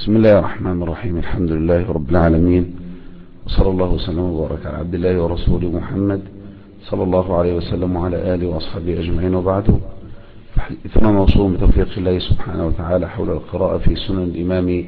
بسم الله الرحمن الرحيم. الحمد لله رب العالمين، وصلى الله وسلم وبارك على عبد الله ورسوله محمد صلى الله عليه وسلم وعلى آله وأصحابه أجمعين، وبعده. ثم موصول بتوفيق الله سبحانه وتعالى حول القراءة في سنن الإمام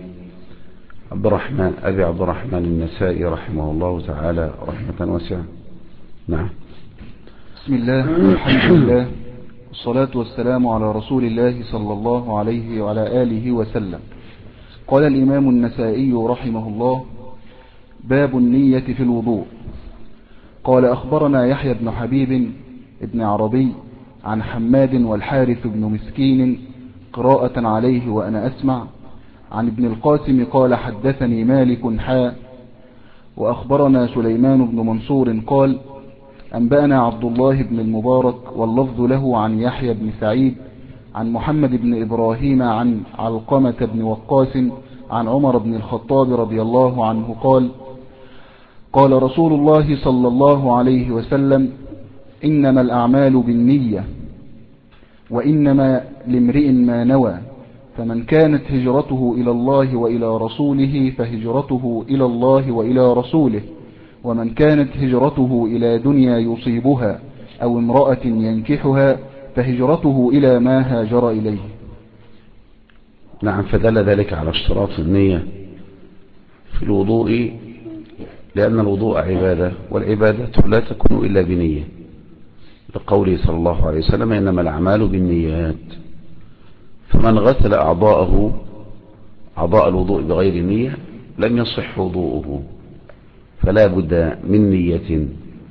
أبي عبد الرحمن النسائي رحمه الله تعالى رحمة واسعة. نعم. بسم الله والحمد لله والصلاة والسلام على رسول الله صلى الله عليه وعلى آله وسلم. قال الإمام النسائي رحمه الله: باب النية في الوضوء. قال: أخبرنا يحيى بن حبيب ابن عربي عن حماد والحارث بن مسكين قراءة عليه وأنا أسمع، عن ابن القاسم قال: حدثني مالك حاء. وأخبرنا سليمان بن منصور قال: أنبأنا عبد الله بن المبارك واللفظ له عن يحيى بن سعيد عن محمد بن إبراهيم عن علقمة بن وقاص عن عمر بن الخطاب رضي الله عنه قال: قال رسول الله صلى الله عليه وسلم: إنما الأعمال بالنية وإنما لامرئ ما نوى، فمن كانت هجرته إلى الله وإلى رسوله فهجرته إلى الله وإلى رسوله، ومن كانت هجرته إلى دنيا يصيبها أو امرأة ينكحها فهجرته إلى ما هاجر إليه. نعم. فدل ذلك على اشتراط النية في الوضوء، لأن الوضوء عبادة، والعبادة لا تكون إلا بنية، لقوله صلى الله عليه وسلم: إنما الأعمال بالنيات. فمن غسل أعضاء الوضوء بغير نية لم يصح وضوءه، فلا بد من نية.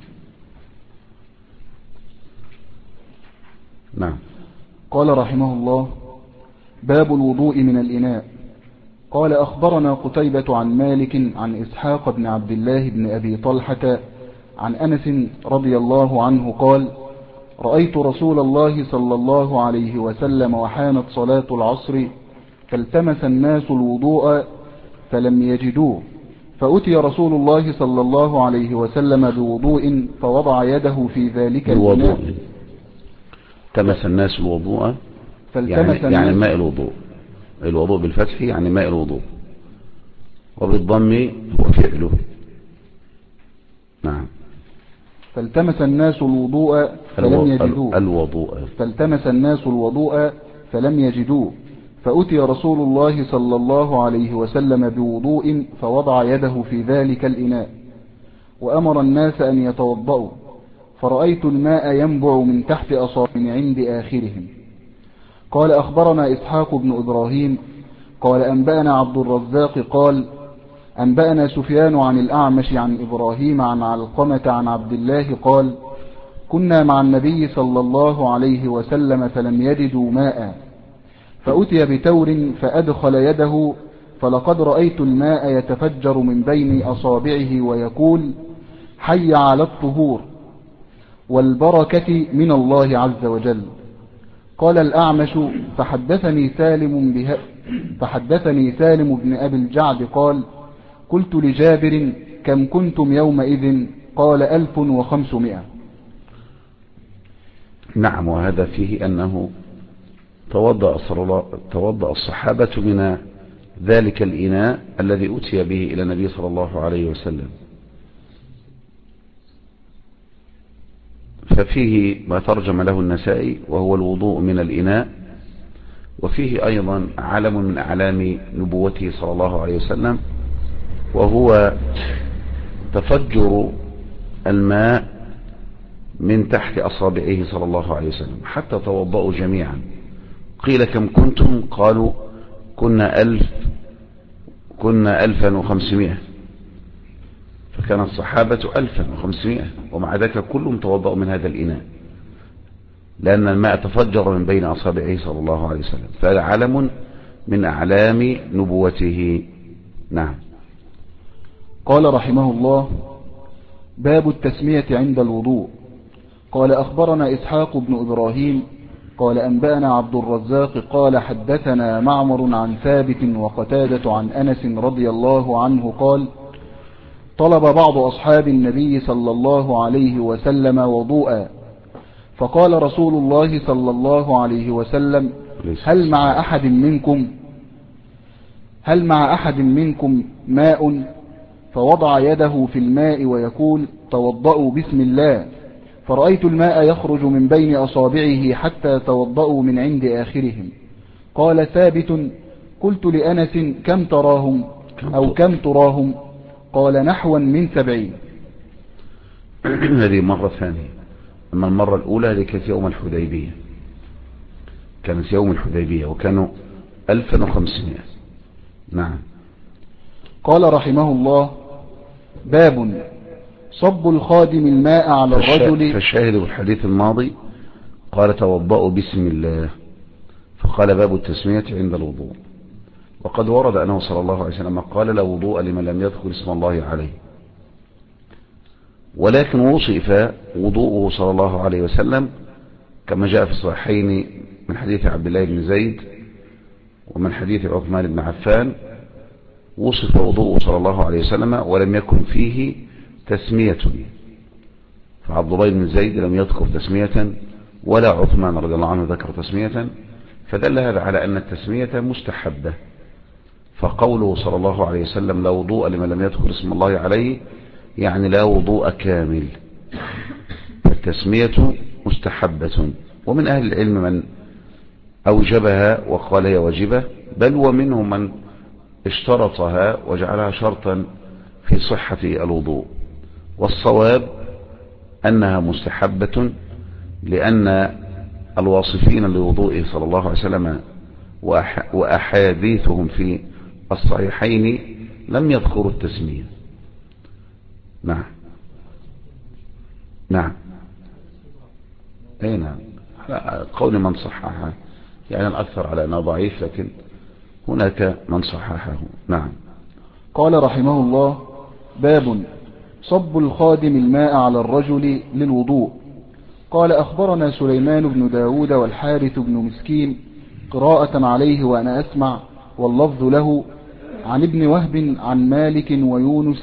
نعم. قال رحمه الله: باب الوضوء من الإناء. قال: أخبرنا قتيبة عن مالك عن إسحاق بن عبد الله بن أبي طلحة عن أنس رضي الله عنه قال: رأيت رسول الله صلى الله عليه وسلم وحانت صلاة العصر فالتمس الناس الوضوء فلم يجدوه، فأتي رسول الله صلى الله عليه وسلم بوضوء فوضع يده في ذلك الإناء. التمس الناس الوضوء يعني ماء الوضوء. الوضوء بالفتح يعني ماء الوضوء، وبالضم هو فعله. نعم. فالتمس الناس الوضوء فلم يجدوه. فالتمس الناس الوضوء فلم يجدوه، فأتي رسول الله صلى الله عليه وسلم بوضوء فوضع يده في ذلك الإناء، وأمر الناس أن يتوضأوا، فرأيت الماء ينبع من تحت أصابع من عند آخرهم. قال: أخبرنا إسحاق بن إبراهيم قال: أنبأنا عبد الرزاق قال: أنبأنا سفيان عن الأعمش عن إبراهيم عن علقمة عن عبد الله قال: كنا مع النبي صلى الله عليه وسلم فلم يجدوا ماء، فأتي بتور فأدخل يده، فلقد رأيت الماء يتفجر من بين أصابعه ويقول: حي على الطهور والبركة من الله عز وجل. قال الأعمش: فحدثني سالم بن أبي الجعد قال: قلت لجابر: كم كنتم يومئذ؟ قال: 1500. نعم. وهذا فيه أنه توضأ الصحابة من ذلك الإناء الذي أتي به إلى النبي صلى الله عليه وسلم. ففيه ما ترجم له النسائي وهو الوضوء من الإناء، وفيه أيضا علم من أعلام نبوته صلى الله عليه وسلم، وهو تفجر الماء من تحت أصابعه صلى الله عليه وسلم حتى توضأوا جميعا. قيل: كم كنتم؟ قالوا: كنا 1500. فكان الصحابة 1500، ومع ذلك كلهم توضأوا من هذا الإناء، لأن الماء تفجر من بين أصابعه صلى الله عليه وسلم، فهذا علم من أعلام نبوته. نعم. قال رحمه الله: باب التسمية عند الوضوء. قال: أخبرنا إسحاق بن إبراهيم قال: أنبأنا عبد الرزاق قال: حدثنا معمر عن ثابت وقتادة عن أنس رضي الله عنه قال: طلب بعض أصحاب النبي صلى الله عليه وسلم وضوءا، فقال رسول الله صلى الله عليه وسلم: هل مع أحد منكم هل مع أحد منكم ماء؟ فوضع يده في الماء ويقول توضأوا بسم الله، فرأيت الماء يخرج من بين أصابعه حتى توضأوا من عند آخرهم. قال ثابت: قلت لأنس كم تراهم أو كم تراهم؟ قال نحوا من 70. هذه مرة ثانية. أما المرة الأولى هذه كانت يوم الحديبية، كانت يوم الحديبية وكانوا 1500. نعم. قال رحمه الله: باب صب الخادم الماء على الرجل. فالشاهد بالحديث الماضي قال توضأوا بسم الله، فقال باب التسمية عند الوضوء. وقد ورد أنه صلى الله عليه وسلم قال لا وضوء لمن لم يذكر اسم الله عليه، ولكن وصف وضوءه صلى الله عليه وسلم كما جاء في الصحيحين من حديث عبد الله بن زيد ومن حديث عثمان بن عفان، وصف وضوءه صلى الله عليه وسلم ولم يكن فيه تسمية، فعبد الله بن زيد لم يذكر تسمية ولا عثمان رضي الله عنه ذكر تسمية، فدل هذا على أن التسمية مستحبة. فقوله صلى الله عليه وسلم لا وضوء لمن لم يذكر اسم الله عليه يعني لا وضوء كامل، التسمية مستحبة. ومن أهل العلم من أوجبها وقال هي واجبة، بل ومنهم من اشترطها وجعلها شرطا في صحة الوضوء. والصواب أنها مستحبة، لأن الواصفين لوضوئه صلى الله عليه وسلم وأحاديثهم في الصحيحين لم يذكروا التسمية. نعم نعم أي نعم، قول من صححها، يعني الأكثر على أنه ضعيف، لكن هناك من صححه. نعم. قال رحمه الله: باب صب الخادم الماء على الرجل للوضوء. قال أخبرنا سليمان بن داود والحارث بن مسكين قراءة عليه وأنا أسمع، واللفظ له، عن ابن وهب عن مالك ويونس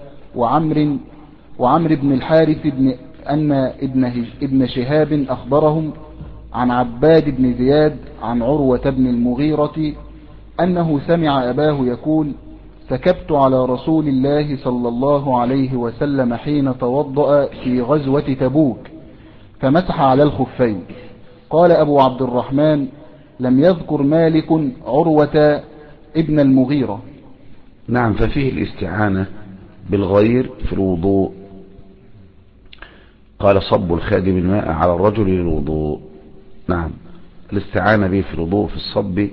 وعمر بن الحارث أن ابن شهاب أخبرهم عن عباد بن زياد عن عروة بن المغيرة أنه سمع أباه يقول: سكبت على رسول الله صلى الله عليه وسلم حين توضأ في غزوة تبوك فمسح على الخفين. قال أبو عبد الرحمن: لم يذكر مالك عروة ابن المغيرة. نعم. ففيه الاستعانة بالغير في الوضوء. قال صب الخادم الماء على الرجل للوضوء. نعم، الاستعانة به في الوضوء في الصب،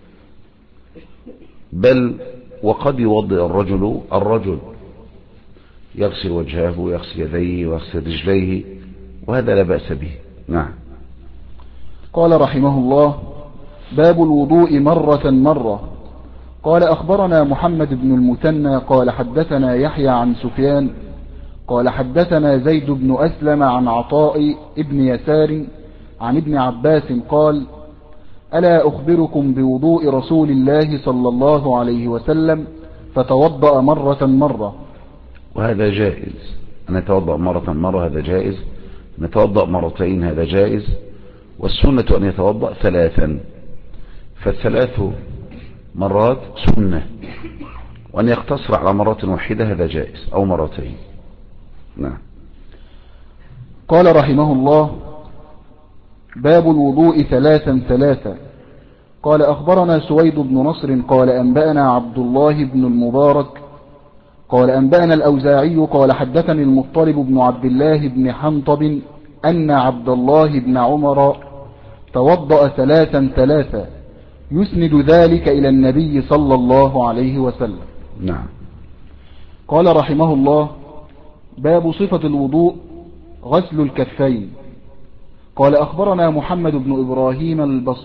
بل وقد يوضئ الرجل يغسل وجهه ويغسل يديه ويغسل رجليه، وهذا لا بأس به. نعم. قال رحمه الله: باب الوضوء مرة. قال أخبرنا محمد بن المثنى قال حدثنا يحيى عن سفيان قال حدثنا زيد بن أسلم عن عطاء ابن يسار عن ابن عباس قال: ألا أخبركم بوضوء رسول الله صلى الله عليه وسلم؟ فتوضأ مرة. وهذا جائز، أن يتوضأ مرة هذا جائز، أن يتوضأ مرتين هذا جائز، والسنة أن يتوضأ 3، فالثلاث مرات سنة، وأن يقتصر على مرة واحدة هذا جائز، أو مرتين. نعم. قال رحمه الله: باب الوضوء 3. قال أخبرنا سويد بن نصر قال أنبأنا عبد الله بن المبارك قال أنبأنا الأوزاعي قال حدثني المطلب بن عبد الله بن حنطب أن عبد الله بن عمر توضأ 3 يسند ذلك إلى النبي صلى الله عليه وسلم. نعم. قال رحمه الله: باب صفة الوضوء غسل الكفين. قال أخبرنا محمد بن إبراهيم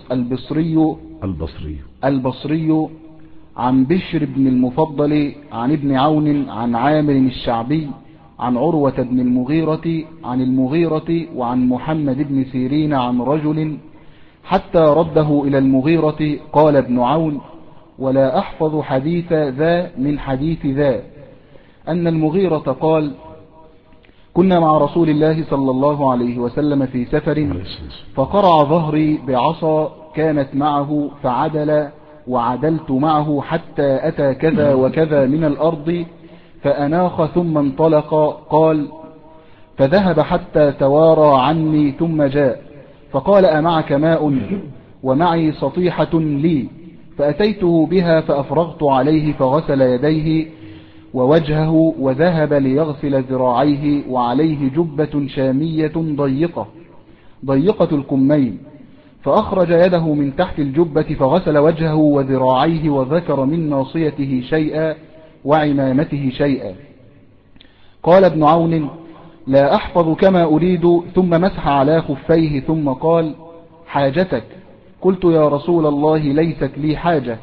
البصري عن بشر بن المفضل عن ابن عون عن عامر الشعبي عن عروة بن المغيرة عن المغيرة وعن محمد بن سيرين عن رجل حتى رده إلى المغيرة. قال ابن عون: ولا أحفظ حديث ذا من حديث ذا، أن المغيرة قال: كنا مع رسول الله صلى الله عليه وسلم في سفر، فقرع ظهري بعصا كانت معه، فعدل وعدلت معه حتى أتى كذا وكذا من الأرض فأناخ ثم انطلق. قال: فذهب حتى توارى عني ثم جاء فقال: أمعك ماء؟ ومعي سطيحة لي، فأتيته بها فأفرغت عليه فغسل يديه ووجهه وذهب ليغسل ذراعيه، وعليه جبة شامية ضيقة الكمين، فأخرج يده من تحت الجبة فغسل وجهه وذراعيه وذكر من ناصيته شيئا وعمامته شيئا. قال ابن عون: لا أحفظ كما أريد، ثم مسح على خفيه ثم قال: حاجتك؟ قلت: يا رسول الله ليست لي حاجة.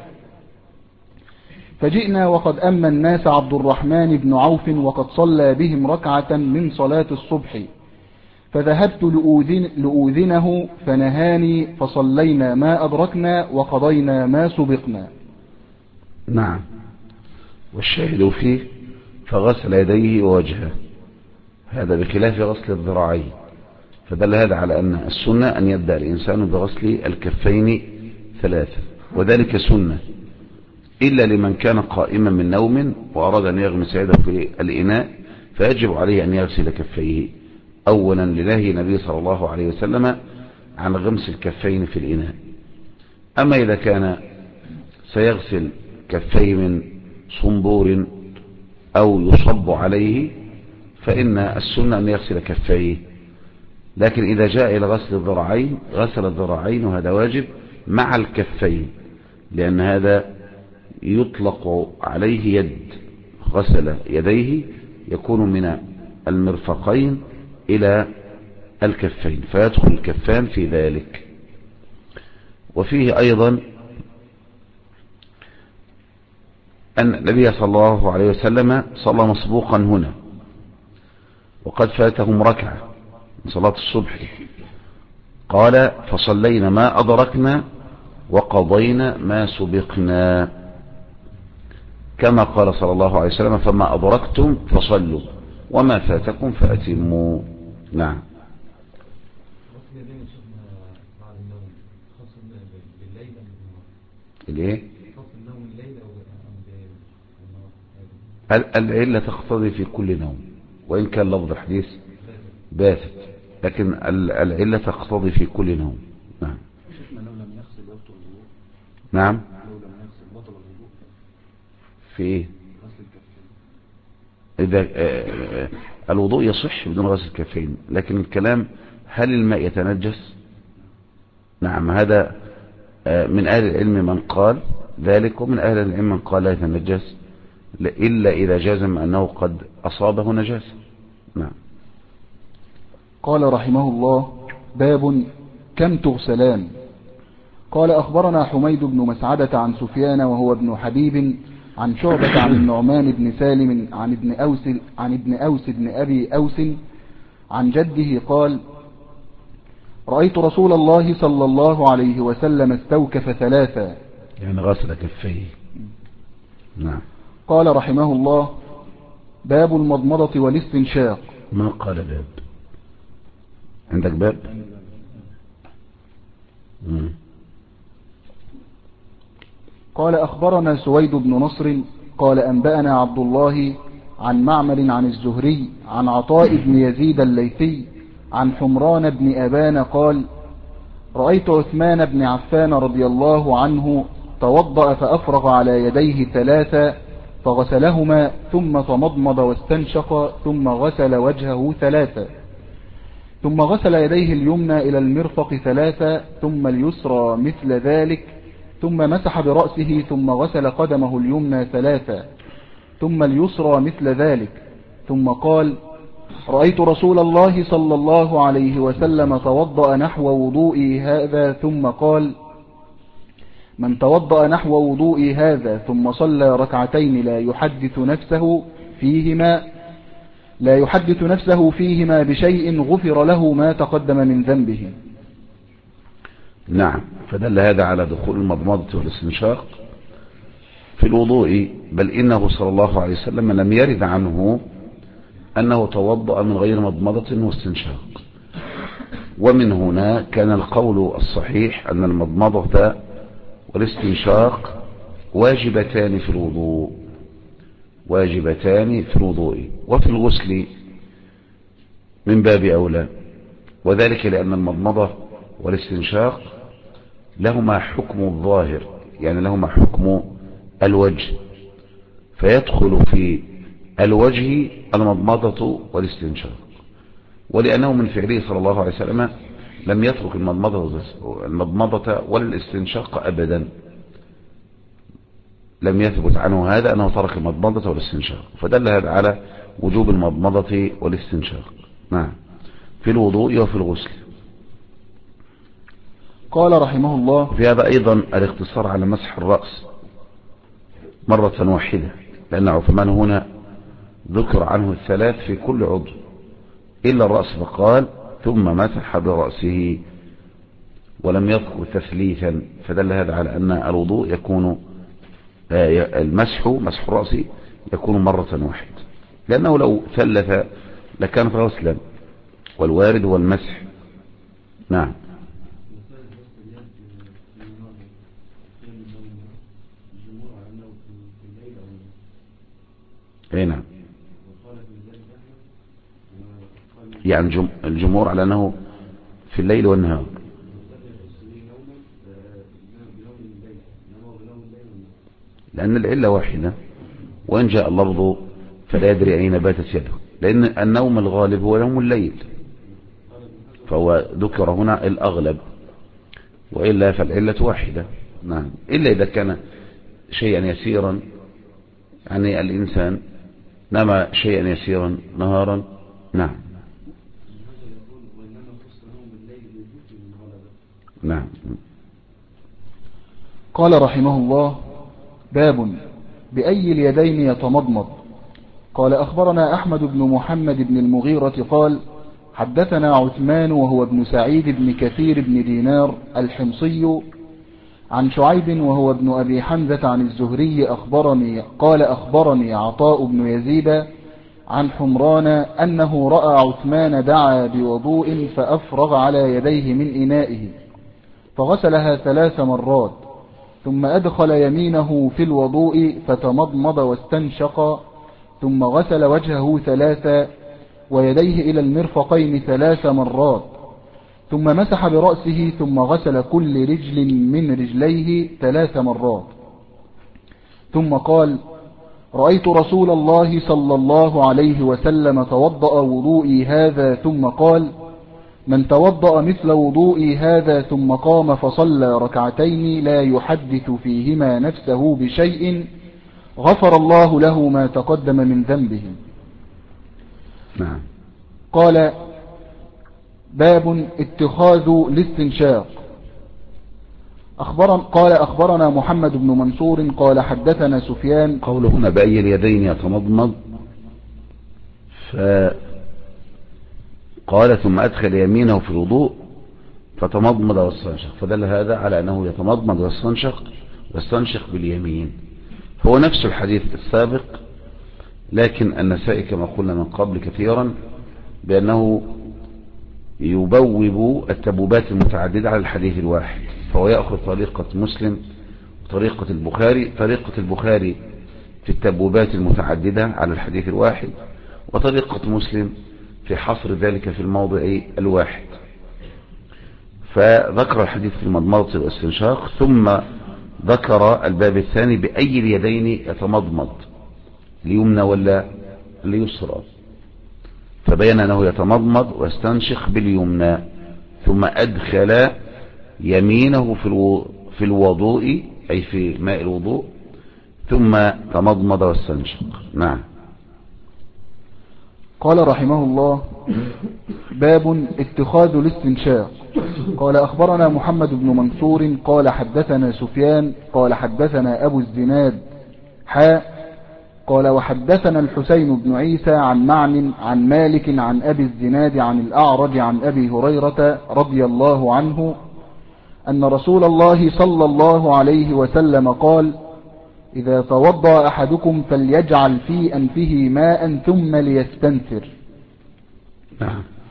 فجئنا وقد أما الناس عبد الرحمن بن عوف وقد صلى بهم ركعة من صلاة الصبح، فذهبت لأوذنه فنهاني، فصلينا ما أدركنا وقضينا ما سبقنا. نعم. والشاهد فيه فغسل يديه ووجهه، هذا بخلاف غسل الذراعين، فدل هذا على أن السنة أن يبدأ الإنسان بغسل الكفين ثلاثة، وذلك سنة إلا لمن كان قائما من نوم وأراد أن يغمس يده في الإناء، فيجب عليه أن يغسل كفيه أولا لنهي النبي صلى الله عليه وسلم عن غمس الكفين في الإناء. أما إذا كان سيغسل كفيه من صنبور أو يصب عليه فإن السنة أن يغسل كفيه، لكن إذا جاء إلى غسل الذراعين غسل الذراعين، وهذا واجب مع الكفين، لأن هذا يطلق عليه يد، غسل يديه يكون من المرفقين إلى الكفين، فيدخل الكفان في ذلك. وفيه أيضا أن النبي صلى الله عليه وسلم صلى مسبوقا هنا وقد فاتهم ركعة من صلاة الصبح، قال: فصلينا ما أدركنا وقضينا ما سبقنا، كما قال صلى الله عليه وسلم: فما أدركتم فصلوا وما فاتكم فأتموا. نعم. الايه؟ العلة تقتضي في كل نوم، وإن كان لفظ الحديث باتت، لكن العلة تقتضي في كل نوم. نعم. نعم. في ايه؟ إذا الوضوء يصح بدون غسل الكفين، لكن الكلام هل الماء يتنجس؟ نعم، هذا من أهل العلم من قال ذلك، ومن أهل العلم من قال لا يتنجس إلا إذا جازم أنه قد أصابه نجاسة. نعم. قال رحمه الله: باب كم تغسلان؟ قال: أخبرنا حميد بن مسعدة عن سفيان وهو ابن حبيب عن شعبة عن النعمان بن سالم عن ابن أوس بن أبي أوس عن جده قال: رأيت رسول الله صلى الله عليه وسلم استوكف ثلاثا، يعني غسل كفيه. نعم. قال رحمه الله: باب المضمضة والاستنشاق. ما قال باب؟ عندك باب؟ قال: أخبرنا سويد بن نصر قال: أنبأنا عبد الله عن معمر عن الزهري عن عطاء بن يزيد الليثي عن حمران بن أبان قال: رأيت عثمان بن عفان رضي الله عنه توضأ فأفرغ على يديه ثلاثا فغسلهما ثم تمضمض واستنشق ثم غسل وجهه ثلاثا ثم غسل يديه اليمنى إلى المرفق ثلاثا ثم اليسرى مثل ذلك ثم مسح برأسه ثم غسل قدمه اليمنى ثلاثا ثم اليسرى مثل ذلك ثم قال: رأيت رسول الله صلى الله عليه وسلم توضأ نحو وضوئي هذا ثم قال: من توضأ نحو وضوئي هذا ثم صلى ركعتين لا يحدث نفسه فيهما بشيء غفر له ما تقدم من ذنبه. نعم. فدل هذا على دخول المضمضة والاستنشاق في الوضوء، بل إنه صلى الله عليه وسلم لم يرد عنه أنه توضأ من غير مضمضة واستنشاق، ومن هنا كان القول الصحيح أن المضمضة والاستنشاق واجبتان في الوضوء، واجبتان في الوضوء، وفي الغسل من باب أولى، وذلك لأن المضمضة والاستنشاق لهما حكم الظاهر، يعني لهما حكم الوجه، فيدخل في الوجه المضمضة والاستنشاق، ولأنه من فعله صلى الله عليه وسلم لم يترك المضمضة ولا الاستنشاق أبدا، لم يثبت عنه هذا أنه ترك المضمضة والاستنشاق، فدل هذا على وجوب المضمضة والاستنشاق. نعم، في الوضوء وفي الغسل. قال رحمه الله: في هذا أيضا الاقتصار على مسح الرأس مرة واحدة، لأن عثمان هنا ذكر عنه الثلاث في كل عضو إلا الرأس، فقال ثم مسح برأسه ولم يذكر تثليثا، فدل هذا على أن الوضوء يكون مسح الرأس يكون مرة واحدة، لأنه لو ثلث لكانت غسلا، والوارد هو المسح. نعم. اي نعم، يعني الجمهور على أنه في الليل والنهار، لأن العلة واحدة، وإن جاء اللفظ فلا يدري أين باتت يده، لأن النوم الغالب هو نوم الليل، فهو ذكر هنا الأغلب، وإلا فالعلة واحدة. نعم، إلا إذا كان شيئا يسيرا، يعني الإنسان نام شيئا يسيرا نهارا. نعم. نعم. قال رحمه الله: باب بأي اليدين يتمضمض. قال أخبرنا أحمد بن محمد بن المغيرة قال حدثنا عثمان وهو ابن سعيد بن كثير بن دينار الحمصي عن شعيب وهو ابن أبي حمزة عن الزهري قال أخبرني عطاء بن يزيد عن حمران أنه رأى عثمان دعا بوضوء فأفرغ على يديه من إنائه فغسلها 3 مرات، ثم أدخل يمينه في الوضوء فتمضمض واستنشق، ثم غسل وجهه 3 ويديه إلى المرفقين 3 مرات، ثم مسح برأسه، ثم غسل كل رجل من رجليه 3 مرات، ثم قال: رأيت رسول الله صلى الله عليه وسلم توضأ وضوئي هذا، ثم قال: من توضأ مثل وضوئي هذا ثم قام فصلى ركعتين لا يحدث فيهما نفسه بشيء غفر الله له ما تقدم من ذنبه. نعم. قال: باب اتخاذ الاستنشاق. قال أخبرنا محمد بن منصور قال حدثنا سفيان. قوله هنا بأي اليدين يتمضمض، فقال ثم أدخل يمينه في الوضوء فتمضمض واستنشق، فدل هذا على أنه يتمضمض واستنشق باليمين، هو نفس الحديث السابق، لكن النسائي كما قلنا من قبل كثيرا بأنه يبوب التبوبات المتعددة على الحديث الواحد، فهو يأخذ طريقة مسلم وطريقة البخاري، طريقة البخاري في التبوبات المتعددة على الحديث الواحد، وطريقة مسلم في حصر ذلك في الموضع الواحد، فذكر الحديث في المضمضة والاستنشاق، ثم ذكر الباب الثاني بأي اليدين يتمضمض، اليمنى ولا اليسرى، فبين أنه يتمضمض واستنشق باليمنى، ثم أدخل يمينه في الوضوء أي في ماء الوضوء، ثم تمضمض واستنشق. نعم. قال رحمه الله: باب اتخاذ الاستنشاق. قال أخبرنا محمد بن منصور قال حدثنا سفيان قال حدثنا أبو الزناد قال وحدثنا الحسين بن عيسى عن معن عن مالك عن أبي الزناد عن الأعرج عن أبي هريرة رضي الله عنه أن رسول الله صلى الله عليه وسلم قال: إذا توضأ أحدكم فليجعل في أنفه ماء ثم ليستنثر.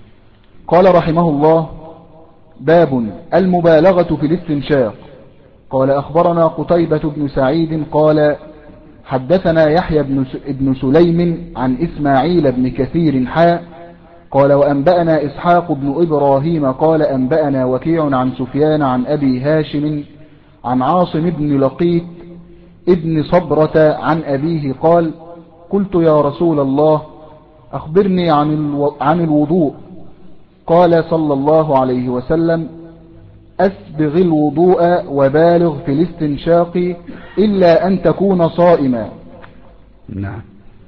قال رحمه الله: باب المبالغة في الاستنشاق. قال أخبرنا قتيبة بن سعيد قال حدثنا يحيى بن سليم عن إسماعيل بن كثير قال وأنبأنا إسحاق بن إبراهيم قال أنبأنا وكيع عن سفيان عن أبي هاشم عن عاصم بن لقيط ابن صبرة عن أبيه قال قلت يا رسول الله أخبرني عن الوضوء. قال صلى الله عليه وسلم أسبغ الوضوء وبالغ في الاستنشاق إلا أن تكون صائما. نعم.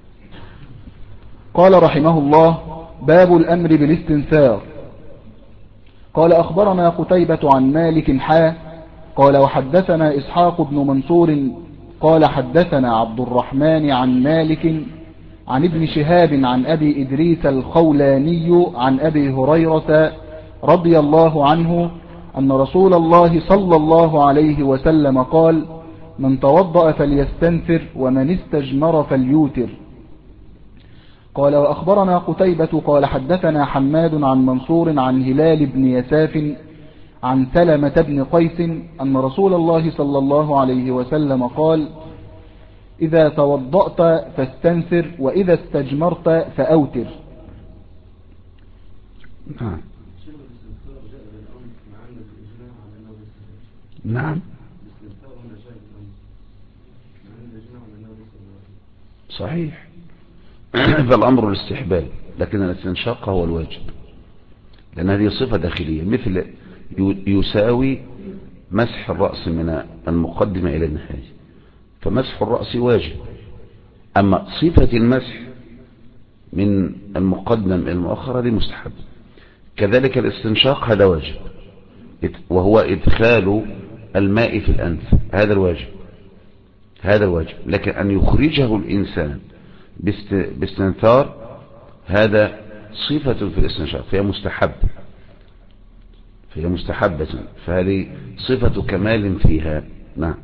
قال رحمه الله باب الأمر بالاستنثار. قال أخبرنا قتيبة عن مالك قال وحدثنا إسحاق بن منصور قال حدثنا عبد الرحمن عن مالك عن ابن شهاب عن أبي إدريس الخولاني عن أبي هريرة رضي الله عنه أن رسول الله صلى الله عليه وسلم قال من توضأ فليستنثر ومن استجمر فليوتر. قال وأخبرنا قتيبة قال حدثنا حماد عن منصور عن هلال بن يساف عن سلمة بن قيس أن رسول الله صلى الله عليه وسلم قال إذا توضأت فاستنثر وإذا استجمرت فأوتر. نعم. صحيح. فالأمر الاستحباب، لكن الاستنشاق هو الواجب، لأن هذه صفة داخلية مثل يساوي مسح الرأس من المقدمة إلى النهاية، فمسح الرأس واجب. أما صفة المسح من المقدم إلى المؤخر هذه مستحب. كذلك الاستنشاق هذا واجب، وهو إدخال الماء في الأنف، هذا الواجب، هذا الواجب. لكن أن يخرجه الإنسان باستنثار هذا صفة في الاستنشاق، فهي مستحب، فهي مستحبة، فهذه صفة كمال فيها. نعم.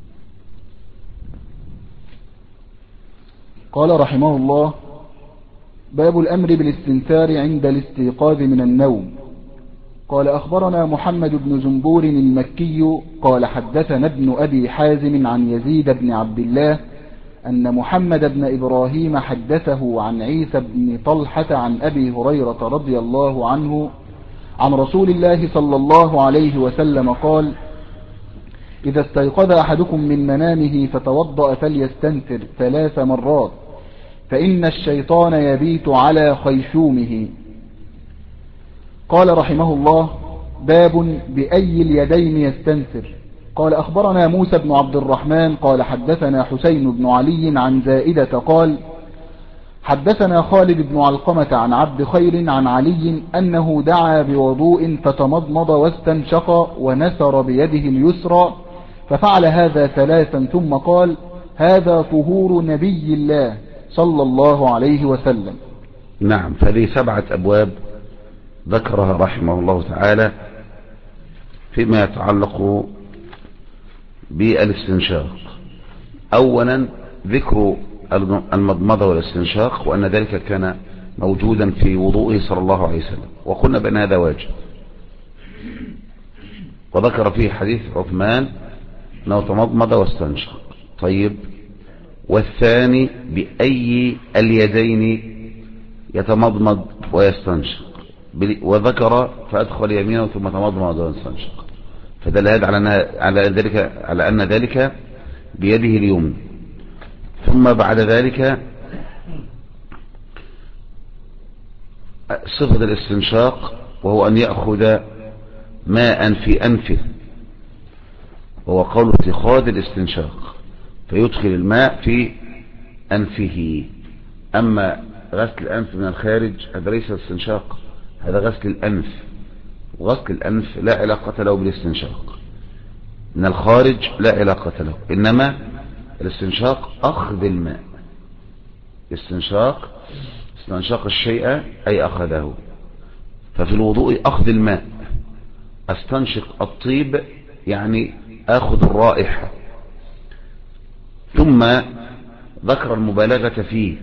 قال رحمه الله باب الأمر بالاستنثار عند الاستيقاظ من النوم. قال أخبرنا محمد بن زنبور المكي قال حدثنا ابن أبي حازم عن يزيد بن عبد الله أن محمد بن إبراهيم حدثه عن عيسى بن طلحة عن أبي هريرة رضي الله عنه عن رسول الله صلى الله عليه وسلم قال إذا استيقظ أحدكم من منامه فتوضأ فليستنثر 3 مرات فإن الشيطان يبيت على خيشومه. قال رحمه الله باب بأي اليدين يستنثر. قال أخبرنا موسى بن عبد الرحمن قال حدثنا حسين بن علي عن زائدة قال حدثنا خالد بن علقمة عن عبد خير عن علي أنه دعا بوضوء فتمضمض واستنشق ونثر بيده اليسرى ففعل هذا 3 ثم قال هذا طهور نبي الله صلى الله عليه وسلم. نعم. فهذه 7 أبواب ذكرها رحمه الله تعالى فيما يتعلق بالاستنشاق. أولا ذكر المضمضة والاستنشاق، وأن ذلك كان موجودا في وضوءه صلى الله عليه وسلم، وقلنا بأن هذا واجب، وذكر فيه حديث عثمان أنه تمضمض واستنشق. طيب، والثاني بأي اليدين يتمضمض ويستنشق، وذكر فأدخل يمينه ثم تمضمض واستنشق، فدل هذا على أن ذلك بيده اليمنى. ثم بعد ذلك صفة الاستنشاق، وهو أن يأخذ ماء في أنفه، وهو قول اتخاذ الاستنشاق، فيدخل الماء في أنفه. أما غسل الأنف من الخارج هذا ليس استنشاق، هذا غسل الأنف، وغسل الأنف لا علاقة له بالاستنشاق، من الخارج لا علاقة له، إنما الاستنشاق أخذ الماء. استنشاق الشيء أي أخذه. ففي الوضوء أخذ الماء، أستنشق الطيب يعني أخذ الرائحة. ثم ذكر المبالغة فيه،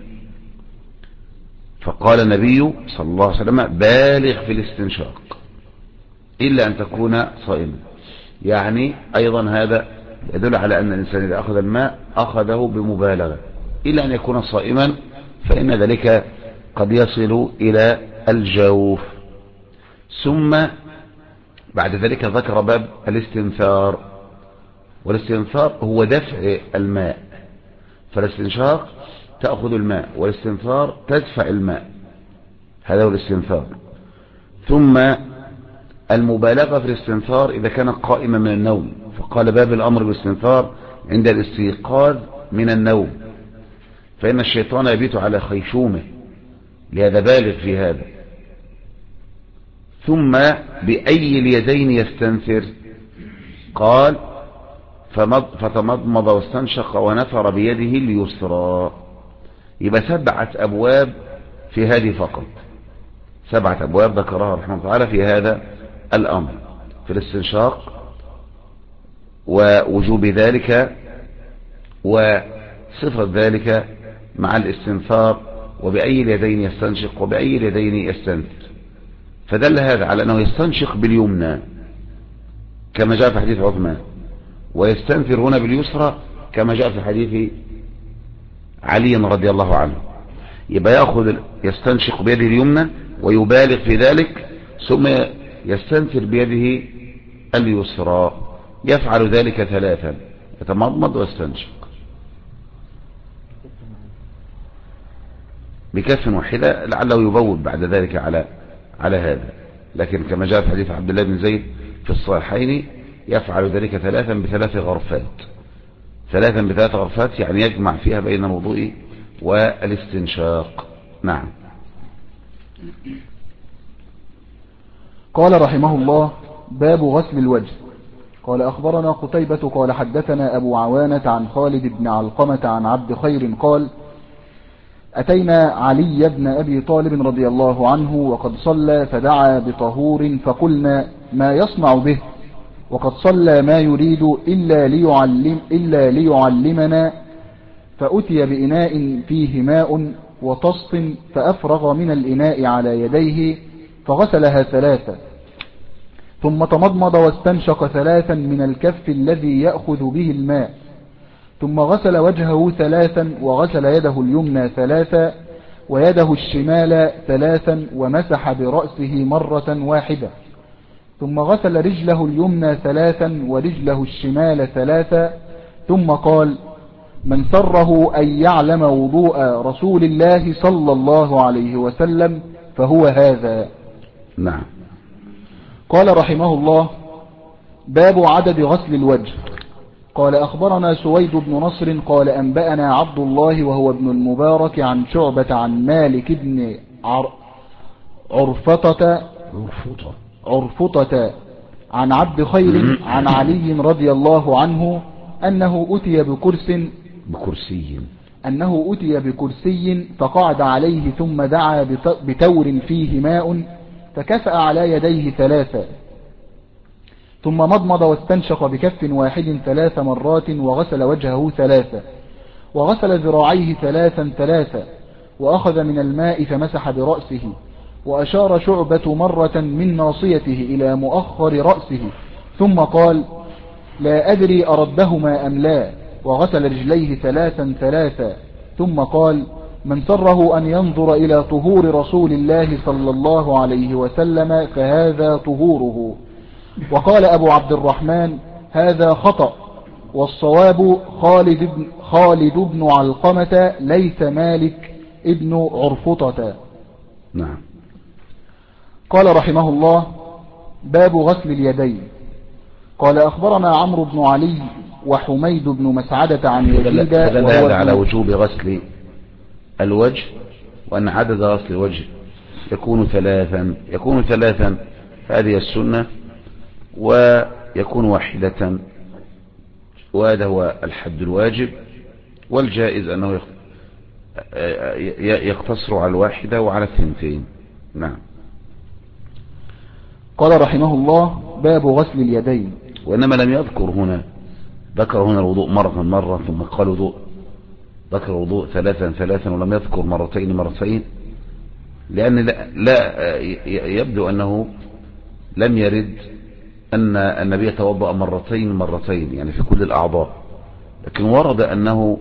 فقال النبي صلى الله عليه وسلم بالغ في الاستنشاق إلا أن تكون صائما. يعني أيضا هذا يدل على أن الإنسان إذا أخذ الماء أخذه بمبالغة، إلا أن يكون صائما فإن ذلك قد يصل إلى الجوف. ثم بعد ذلك ذكر باب الاستنثار، والاستنثار هو دفع الماء، فالاستنشاق تأخذ الماء والاستنثار تدفع الماء، هذا هو الاستنثار. ثم المبالغة في الاستنثار إذا كان قائما من النوم، فقال باب الأمر بالاستنثار عند الاستيقاظ من النوم، فإن الشيطان يبيت على خيشومه، لهذا بالغ في هذا. ثم بأي اليدين يستنثر؟ قال فتمضمض واستنشق ونثر بيده اليسرى. يبقى 7 أبواب في هذه فقط، 7 أبواب ذكرها رحمه الله تعالى في هذا الأمر، في الاستنشاق ووجوب ذلك وصفة ذلك مع الاستنثار، وبأي اليدين يستنشق وبأي اليدين يستنثر. فدل هذا على أنه يستنشق باليمنى كما جاء في حديث عثمان، ويستنثر هنا باليسرى كما جاء في حديث علي رضي الله عنه. يبقى يستنشق بيده اليمنى ويبالغ في ذلك، ثم يستنثر بيده اليسرى، يفعل ذلك 3، يتمضمض ويستنشق بكف واحدة، لعله يبوب بعد ذلك على هذا. لكن كما جاء في حديث عبد الله بن زيد في الصحيحين يفعل ذلك 3 ب3 غرفات، 3 ب3 غرفات، يعني يجمع فيها بين الوضوء والاستنشاق. نعم. قال رحمه الله: باب غسل الوجه. قال أخبرنا قتيبة قال حدثنا أبو عوانة عن خالد بن علقمة عن عبد خير قال: أتينا علي بن أبي طالب رضي الله عنه وقد صلى فدعا بطهور، فقلنا: ما يصنع به؟ وقد صلى ما يريد إلا ليعلمنا. فأتي بإناء فيه ماء وطست، فأفرغ من الإناء على يديه فغسلها 3، ثم تمضمض واستنشق 3 من الكف الذي يأخذ به الماء، ثم غسل وجهه 3، وغسل يده اليمنى 3 ويده الشمال 3، ومسح برأسه مرة واحدة، ثم غسل رجله اليمنى 3 ورجله الشمال 3، ثم قال: من سره أن يعلم وضوء رسول الله صلى الله عليه وسلم فهو هذا. نعم. قال رحمه الله: باب عدد غسل الوجه. قال أخبرنا سويد بن نصر قال أنبأنا عبد الله وهو ابن المبارك عن شعبة عن مالك بن عرفطة عن عبد خير عن علي رضي الله عنه أنه أتي بكرسي فقعد عليه، ثم دعا بتور فيه ماء فكفأ على يديه 3، ثم مضمض واستنشق بكف واحد 3 مرات، وغسل وجهه 3، وغسل ذراعيه 3، وأخذ من الماء فمسح برأسه، وأشار شعبة مرة من ناصيته إلى مؤخر رأسه، ثم قال: لا أدري أردهما أم لا، وغسل رجليه 3، ثم قال: من سره أن ينظر إلى طهور رسول الله صلى الله عليه وسلم فهذا طهوره. وقال أبو عبد الرحمن: هذا خطأ، والصواب خالد بن علقمة ليس مالك ابن عرفطة. نعم. قال رحمه الله: باب غسل اليدين. قال أخبرنا عمرو بن علي وحميد بن مسعدة عن يزيد، فدل هذا على وجوب غسل الوجه، وأن عدد غسل الوجه يكون 3 هذه السنة، ويكون 1، وهذا هو الحد الواجب، والجائز أنه يقتصر على 1 وعلى 2. نعم. قال رحمه الله: باب غسل اليدين. وإنما لم يذكر هنا، ذكر هنا الوضوء مرة ثم قال وضوء، ذكر وضوء 3 ولم يذكر مرتين، لأن لا يبدو أنه لم يرد أن النبي توضأ مرتين يعني في كل الأعضاء، لكن ورد أنه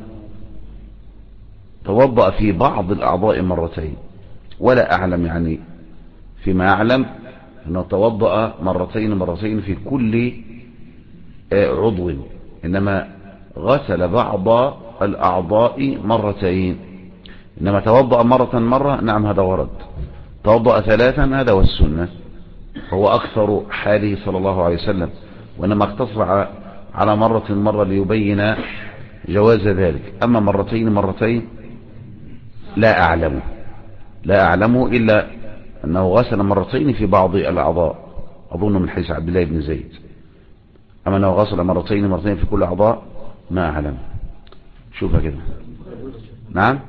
توضأ في بعض الأعضاء مرتين، ولا أعلم يعني فيما أعلم أنه توضأ مرتين في كل عضو، إنما غسل بعض الأعضاء مرتين. إنما توضأ مرة نعم هذا ورد، توضأ ثلاثا هذا هو السنة، هو أكثر حاله صلى الله عليه وسلم، وإنما اقتصر على مرة ليبين جواز ذلك. أما مرتين لا أعلم إلا أنه غسل مرتين في بعض الأعضاء، أظن من حيث عبد الله بن زيد. أما أنه غسل مرتين في كل أعضاء ما أعلم. شوفها كده. نعم.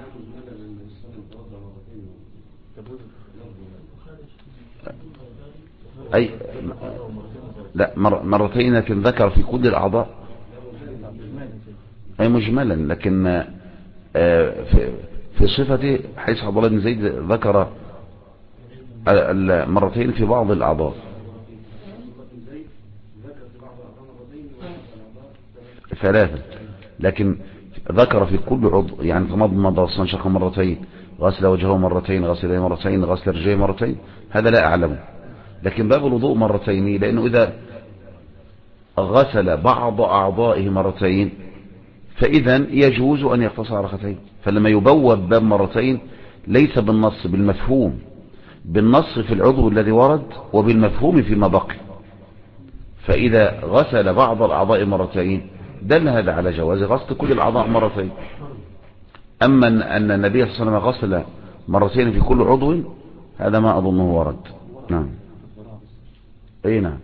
أي لا مرتين لكن ذكر في كل الأعضاء، أي مجملا، لكن في صفته حيث عبد الله بن زيد ذكر المرتين في بعض الأعضاء. ثلاثة، لكن ذكر في كل عضو، يعني تمضمض واستنشق مرتين، غسل وجهه مرتين، غسل يديه مرتين، غسل رجليه مرتين، هذا لا أعلمه. لكن باب الوضوء مرتين، لأنه إذا غسل بعض أعضائه مرتين فإذا يجوز أن يقتصر على ركعتين. فلما يبوب باب مرتين ليس بالنص، بالنص في العضو الذي ورد وبالمفهوم فيما بقي. فإذا غسل بعض الأعضاء مرتين دل هذا على جواز غسل كل الأعضاء مرتين. أما أن النبي صلى الله عليه وسلم غسل مرتين في كل عضو هذا ما أظنه ورد. نعم. أي نعم.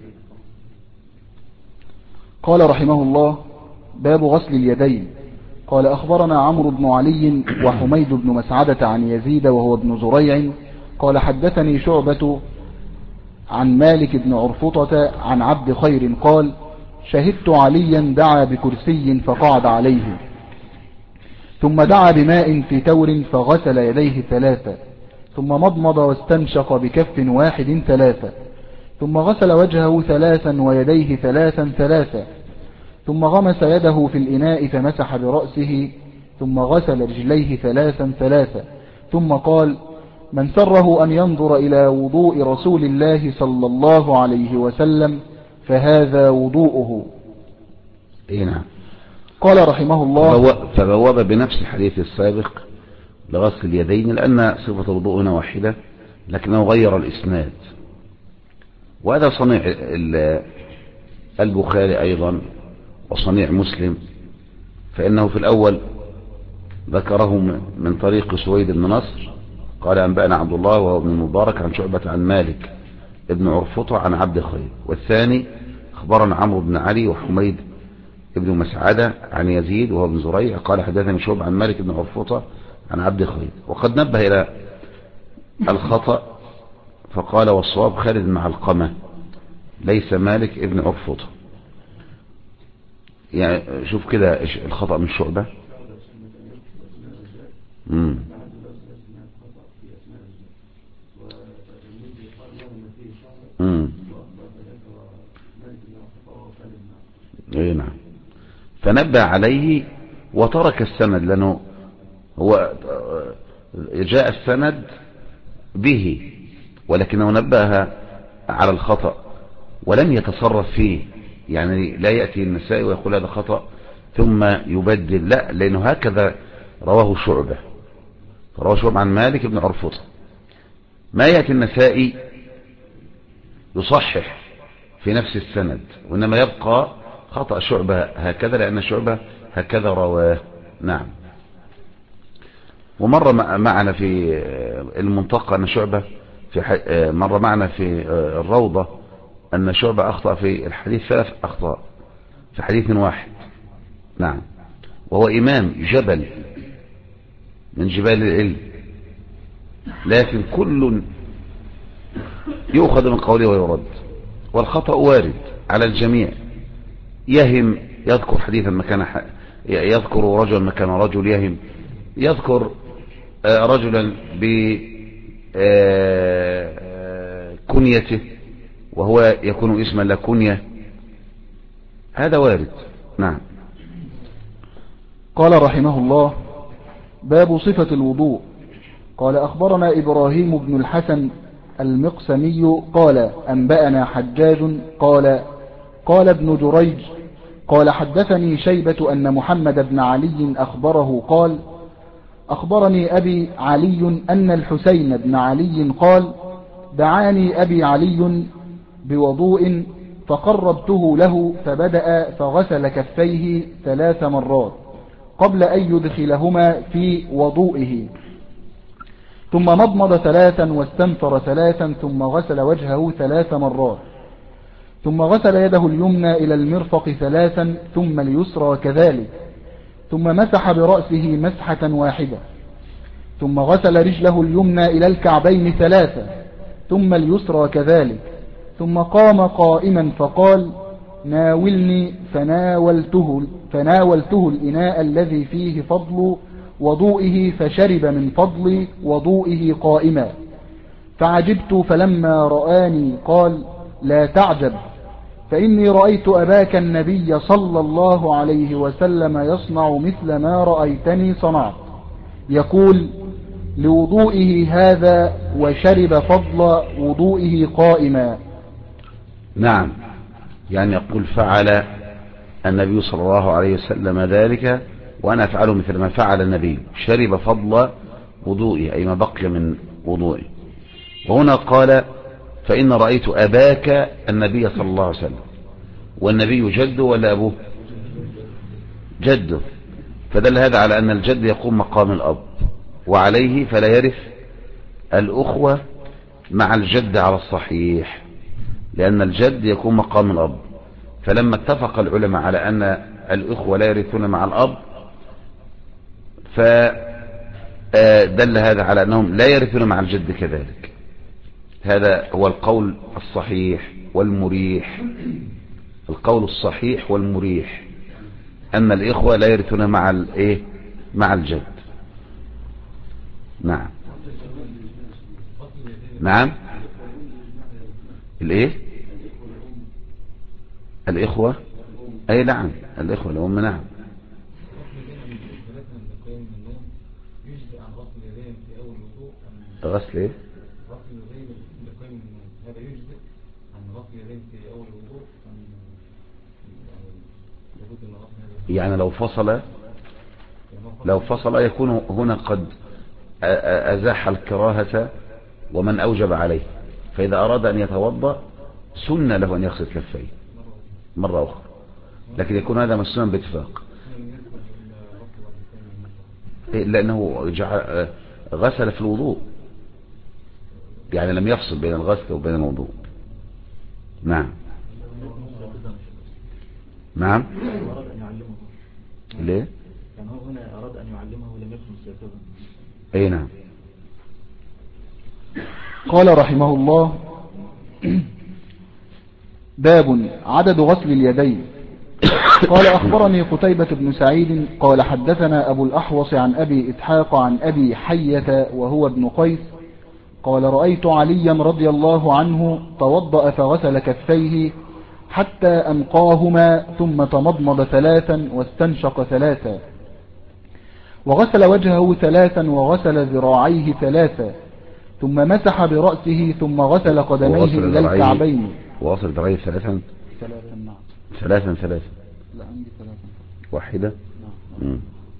قال رحمه الله: باب غسل اليدين. قال: أخبرنا عمرو بن علي وحميد بن مسعدة عن يزيد وهو ابن زريع قال: حدثني شعبة عن مالك بن عرفطة عن عبد خير قال: شهدت عليا دعا بكرسي فقعد عليه، ثم دعا بماء في تور فغسل يديه ثلاثة، ثم مضمض واستنشق بكف واحد ثلاثة، ثم غسل وجهه ثلاثا ويديه ثلاثا، ثم غمس يده في الإناء فمسح برأسه، ثم غسل رجليه ثلاثا، ثم قال: من سره أن ينظر إلى وضوء رسول الله صلى الله عليه وسلم فهذا وضوءه. نعم. قال رحمه الله: فبواب بنفس الحديث السابق لغسل اليدين، لأن صفة الوضوء هنا واحدة لكنه غير الإسناد، وهذا صنيع البخاري أيضا وصنيع مسلم، فإنه في الأول ذكره من طريق سويد بن نصر قال: أنبأنا عبد الله وهو ابن المبارك عن شعبة عن مالك ابن عرفطة عن عبد خير. والثاني أخبرنا عمرو بن علي وحميد ابن مسعدة عن يزيد وهو ابن زريع قال: حدثني شعبة عن مالك ابن عرفطة عن عبد خير. وقد نبه إلى الخطأ فقال: والصواب خالد مع القمة ليس مالك ابن عرفطة. يعني شوف كده الخطأ من شعبة. اي نعم. فنبه عليه وترك السند، لأنه هو جاء السند به ولكنه نبه على الخطأ ولم يتصرف فيه، يعني لا يأتي النسائي ويقول هذا خطأ ثم يبدل، لا، لأنه هكذا رواه شعبة عن مالك بن عرفطة. ما يأتي النسائي يصحح في نفس السند، وإنما يبقى خطأ شعبة هكذا لأن شعبة هكذا رواه. نعم. ومر معنا في المنطقة أن شعبة مر معنا في الروضة أن شعبة أخطأ في الحديث 3 أخطاء في حديث واحد. نعم. وهو إمام جبل من جبال العلم، لكن كل يؤخذ من قوله ويرد، والخطأ وارد على الجميع. يهم يذكر حديثا مكان يذكر رجلا مكان رجل، يهم يذكر رجلا بكنيته وهو يكون اسما لا كنية، هذا وارد. نعم. قال رحمه الله: باب صفة الوضوء. قال أخبرنا إبراهيم بن الحسن المقسمي قال أنبأنا حجاج قال ابن جريج قال حدثني شيبة أن محمد بن علي أخبره قال أخبرني أبي علي أن الحسين بن علي قال دعاني أبي علي بوضوء فقربته له فبدأ فغسل كفيه 3 مرات قبل أن يدخلهما في وضوئه، ثم مضمض 3 واستنثر 3 ثم غسل وجهه 3 مرات، ثم غسل يده اليمنى إلى المرفق 3 ثم اليسرى كذلك، ثم مسح برأسه مسحة واحدة، ثم غسل رجله اليمنى إلى الكعبين 3 ثم اليسرى كذلك، ثم قام قائما فقال ناولني فناولته الإناء الذي فيه فضل وضوئه فشرب من فضل وضوئه قائما، فعجبت فلما رآني قال لا تعجب، فإني رأيت أباك النبي صلى الله عليه وسلم يصنع مثل ما رأيتني صنعت، يقول لوضوئه هذا وشرب فضل وضوئه قائما. نعم، يعني يقول فعل النبي صلى الله عليه وسلم ذلك وأنا أفعله مثل ما فعل النبي، شرب فضل وضوئه أي ما بقي من وضوئه. وهنا قال فإن رأيت أباك النبي صلى الله عليه وسلم، والنبي جده ولا أبوه؟ جده، فدل هذا على أن الجد يقوم مقام الأب، وعليه فلا يرث الأخوة مع الجد على الصحيح، لأن الجد يكون مقام الأب. فلما اتفق العلماء على أن الأخوة لا يرثون مع الأب، فدل هذا على أنهم لا يرثون مع الجد كذلك. هذا هو القول الصحيح والمريح، القول الصحيح والمريح أن الإخوة لا يرثون مع الجد. نعم. نعم. الإخوة أي نعم، الإخوة الأم. نعم. غسل إيه؟ يعني لو فصل يكون هنا قد أزاح الكراهة ومن أوجب عليه، فإذا أراد أن يتوضأ سن له أن يغسل كفيه مرة أخرى، لكن يكون هذا مسنون باتفاق، لأنه غسل في الوضوء، يعني لم يفصل بين الغسل وبين الوضوء. نعم. نعم. ليه؟ يعني هو هنا أراد أن يعلمه ولم يكن مستيقظا. أي نعم. قال رحمه الله باب عدد غسل اليدين. قال أخبرني قتيبة بن سعيد قال حدثنا أبو الأحوص عن أبي إسحاق عن أبي حية وهو ابن قيس قال رأيت عليا رضي الله عنه توضأ فغسل كفيه حتى أنقاهما ثم تمضمض 3 واستنشق 3 وغسل وجهه 3 وغسل ذراعيه 3 ثم مسح برأسه ثم غسل قدميه إلى الكعبين. وغسل ذراعيه 3. نعم. 3. لا عندي 3 واحدة. نعم.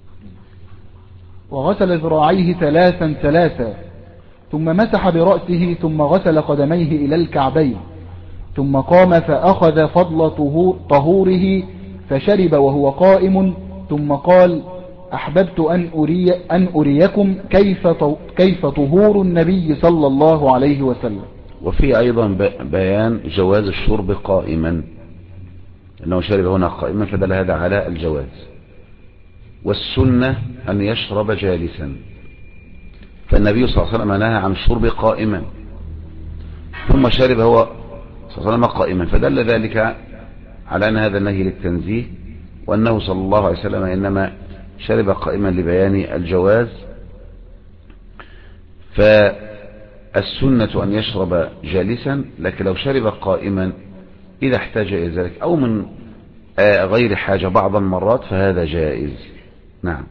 وغسل ذراعيه 3 ثم مسح برأسه ثم غسل قدميه إلى الكعبين ثم قام فأخذ فضل طهوره فشرب وهو قائم ثم قال أحببت أن أريكم كيف طهور النبي صلى الله عليه وسلم. وفي أيضا بيان جواز الشرب قائما، أنه شرب هنا قائما فدل هذا على الجواز، والسنة أن يشرب جالسا، فالنبي صلى الله عليه وسلم نهى عن الشرب قائما ثم شرب هو صلى الله عليه وسلم قائما، فدل ذلك على أن هذا النهي للتنزيه، وأنه صلى الله عليه وسلم إنما شرب قائما لبيان الجواز. السنة أن يشرب جالسا، لكن لو شرب قائما إذا احتاج إلى ذلك أو من غير حاجة بعض المرات فهذا جائز. نعم.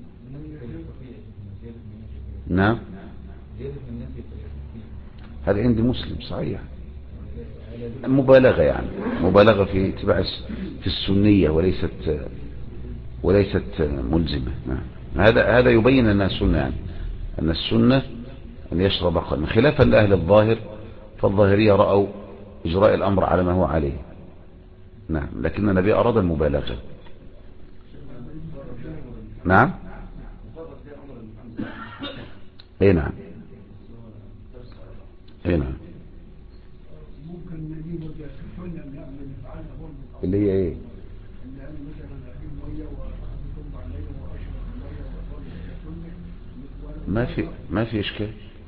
نعم، هذا عند مسلم صحيح، مبالغة يعني مبالغة في اتباع في السنية وليست ملزمة. نعم. هذا يبين أنها سنة، يعني أن السنة أن يشرب قائما، خلافا لأهل الظاهر، فالظاهرية رأوا إجراء الأمر على ما هو عليه. نعم، لكن النبي أراد المبالغة. نعم. اي نعم. اي نعم. اللي هي ايه؟ ما في اشكال.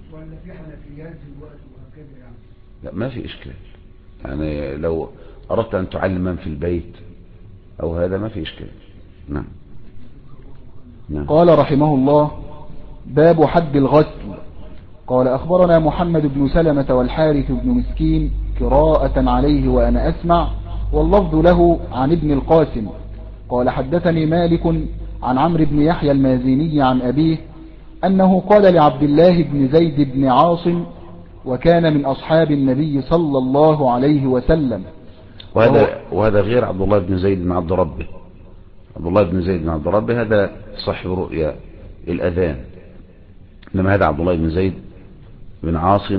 لا، ما في اشكال، يعني لو اردت ان تعلم من في البيت او هذا ما في اشكال. نعم. نعم. قال رحمه الله: باب حد الغسل. قال أخبرنا محمد بن سلمة والحارث بن مسكين قراءة عليه وأنا أسمع، واللفظ له عن ابن القاسم قال حدثني مالك عن عمرو بن يحيى المازيني عن أبيه أنه قال لعبد الله بن زيد بن عاصم، وكان من أصحاب النبي صلى الله عليه وسلم. وهذا غير عبد الله بن زيد بن عبد ربه. عبد الله بن زيد بن عبد ربه هذا صاحب رؤيا الأذان، إنما هذا عبد الله بن زيد بن عاصم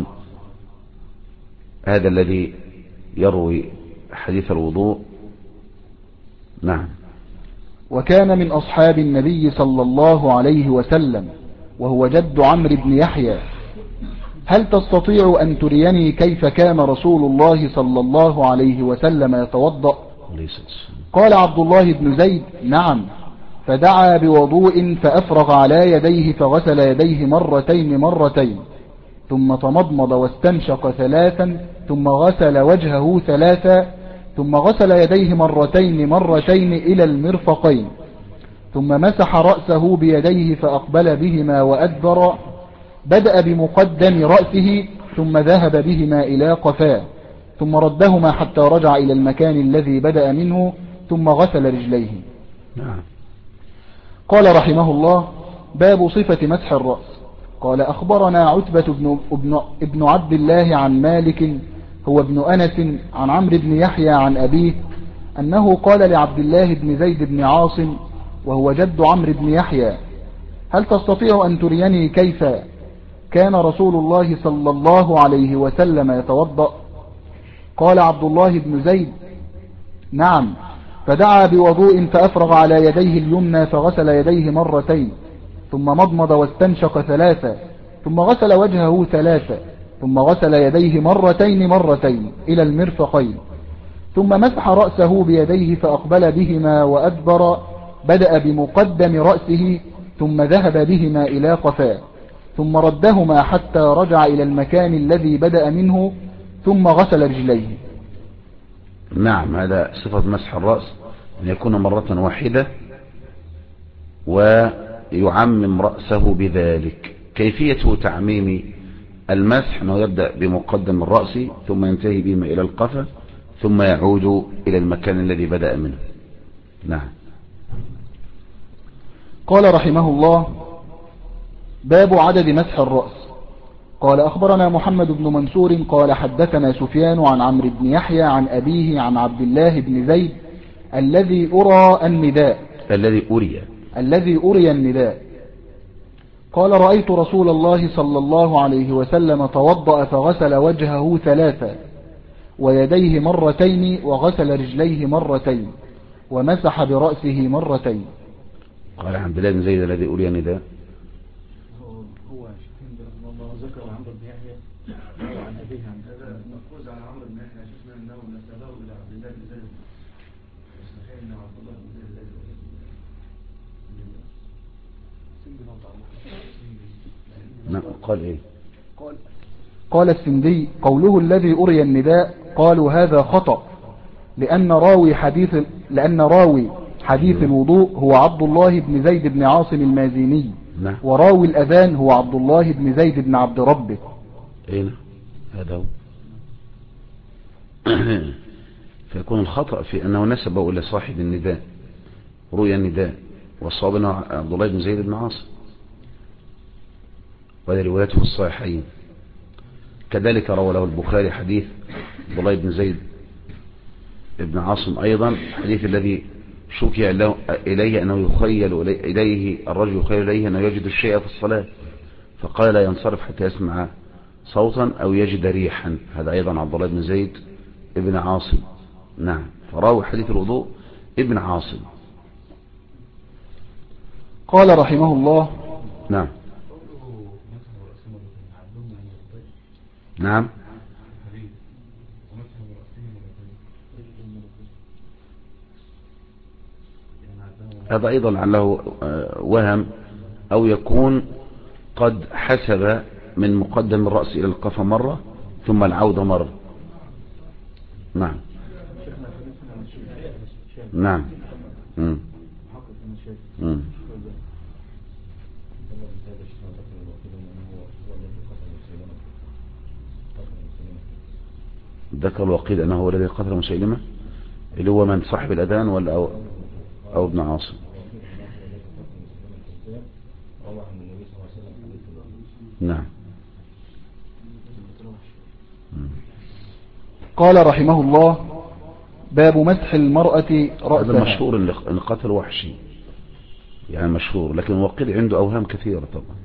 هذا الذي يروي حديث الوضوء. نعم. وكان من أصحاب النبي صلى الله عليه وسلم وهو جد عمرو بن يحيى. هل تستطيع أن تريني كيف كان رسول الله صلى الله عليه وسلم يتوضأ؟ قال عبد الله بن زيد: نعم. فدعا بوضوء فأفرغ على يديه فغسل يديه مرتين ثم تمضمض واستنشق 3 ثم غسل وجهه 3 ثم غسل يديه مرتين إلى المرفقين ثم مسح رأسه بيديه فأقبل بهما وأدبر، بدأ بمقدم رأسه ثم ذهب بهما إلى قفاه ثم ردهما حتى رجع إلى المكان الذي بدأ منه ثم غسل رجليه. نعم. قال رحمه الله: باب صفة مسح الرأس. قال أخبرنا عتبة ابن عبد الله عن مالك هو ابن أنس عن عمرو بن يحيى عن أبيه أنه قال لعبد الله بن زيد بن عاصم وهو جد عمرو بن يحيى: هل تستطيع أن تريني كيف كان رسول الله صلى الله عليه وسلم يتوضأ؟ قال عبد الله بن زيد: نعم. فدعا بوضوء فأفرغ على يديه اليمنى فغسل يديه مرتين ثم مضمض واستنشق 3 ثم غسل وجهه 3 ثم غسل يديه مرتين إلى المرفقين ثم مسح رأسه بيديه فأقبل بهما وأدبر، بدأ بمقدم رأسه ثم ذهب بهما إلى قفاه ثم ردهما حتى رجع إلى المكان الذي بدأ منه ثم غسل رجليه. نعم. هذا صفة مسح الرأس، أن يكون مرة واحدة ويعمم رأسه بذلك. كيفية تعميم المسح أنه يبدأ بمقدم الرأس ثم ينتهي بهما إلى القفا ثم يعود إلى المكان الذي بدأ منه. نعم. قال رحمه الله: باب عدد مسح الرأس. قال أخبرنا محمد بن منصور قال حدثنا سفيان عن عمرو بن يحيى عن أبيه عن عبد الله بن زيد الذي أري النداء قال: رأيت رسول الله صلى الله عليه وسلم توضأ فغسل وجهه 3 ويديه مرتين وغسل رجليه مرتين ومسح برأسه مرتين. قال عبد الله بن زيد الذي أري النداء هو الله ذكر عمرو بن يحيى عن أبيه عن هذا مأخوذ عن عمرو بن يحيى شفنا أنه نسبه إلى عبد الله بن زيد مستحيل أنه عبد الله بن زيد نعم. قال إيه؟ قال السندي: قوله الذي أري النداء قالوا هذا خطأ لأن راوي حديث الوضوء هو عبد الله بن زيد بن عاصم المازيني، وراوي الأذان هو عبد الله بن زيد بن عبد ربه. اين هذا هو. فيكون الخطأ في أنه نسبه إلى صاحب النداء، رؤيا النداء، والصواب أنه عبد الله بن زيد بن عاصم، وهذه روايته في الصحيحين. كذلك روى له البخاري حديث عبد الله بن زيد بن عاصم أيضا، الحديث الذي شكي إليه أنه يخيل إليه، الرجل يخيل إليه أنه يجد الشيء في الصلاة، فقال لا ينصرف حتى يسمع صوتا أو يجد ريحا. هذا أيضا عبد الله بن زيد ابن عاصم. نعم، فراوي حديث الوضوء ابن عاصم. قال رحمه الله. نعم نعم. هذا أيضا لعله وهم، أو يكون قد حسب من مقدم الرأس إلى القفا مرة ثم العودة مرة. نعم نعم. ذكر الوقيد أنه هو الذي قتل مسيلمة، اللي هو من صاحب الأذان ولا أو ابن عاصم. نعم. قال رحمه الله: باب مسح المرأة رأسها. هذا المشهور ان قتل وحشي، يعني مشهور، لكن وقيل عنده أوهام كثيرة طبعا.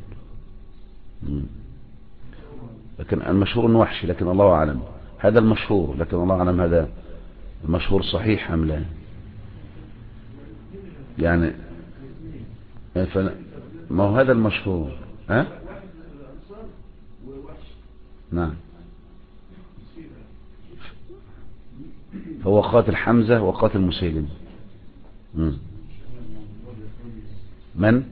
لكن المشهور انه وحشي، لكن الله أعلم. هذا المشهور، لكن الله أعلم هذا المشهور صحيح أم لا. يعني ما هو هذا المشهور. ها؟ نعم. فهو قاتل حمزة وقاتل مسيلم. من؟